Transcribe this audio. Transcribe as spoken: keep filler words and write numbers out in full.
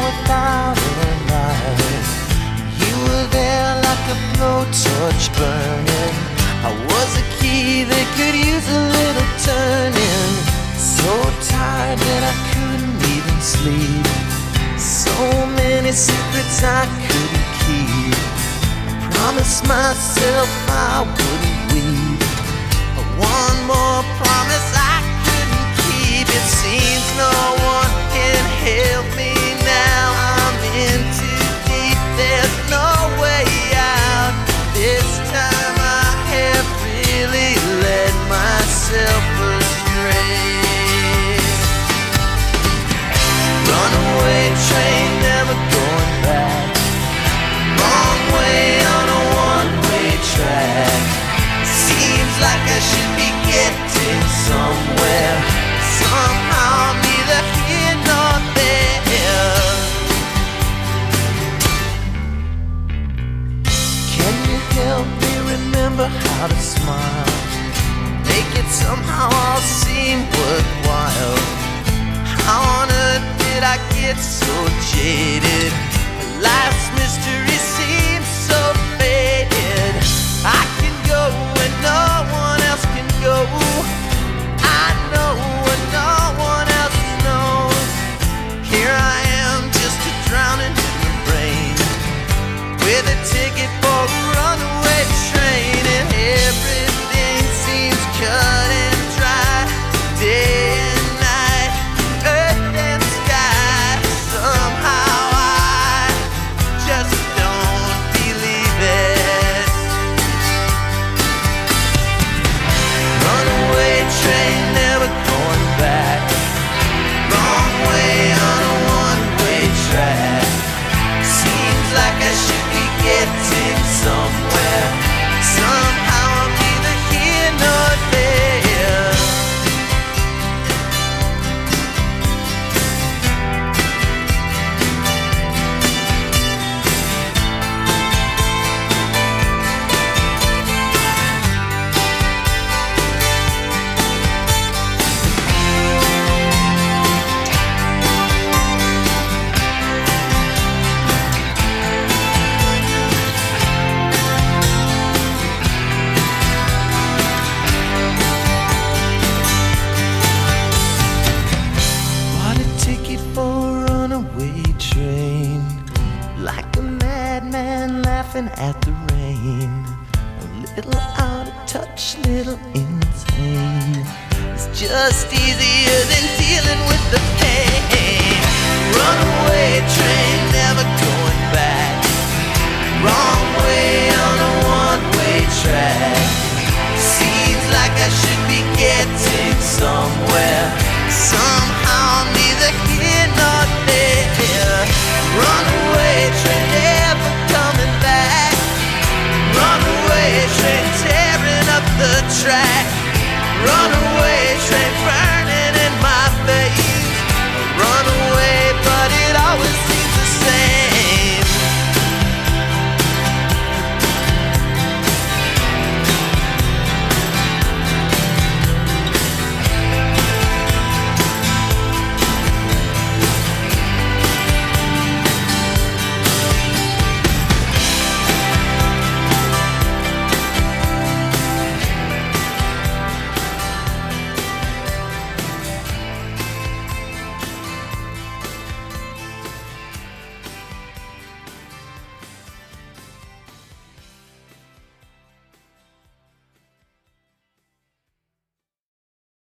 without a light. You were there like a blowtorch burning. I was a key that could use a little turning. So tired that I couldn't even sleep. So many secrets I couldn't keep. I promised myself I wouldn't weep. One more promise I couldn't keep. It seems no one can help me now. I'm in too deep, there's no way out. This time I have really led myself astray. Runaway train, never going back. Wrong way on a one-way track. Seems like I should be getting somewhere. Somehow I'm neither here nor there. Can you help me remember how to smile? Make it somehow all seem worthwhile. How on earth did I get so jaded? Life's mystery seems so faded. I can go when no one else can go. I know what no one else knows. Here I am, just a drowning in the rain, with a ticket for a runaway train, and everything seems cut and dry. Day and night, earth and sky. Somehow I just don't believe it. Runaway train, never going back. Wrong way on a one-way track. Seems like I should be getting somewhere. Somehow I'm neither here nor there. Bought a ticket for a runaway train, like a madman laughing at the rain. A little out of touch, little insane. It's just easier than dealing with the pain. Runaway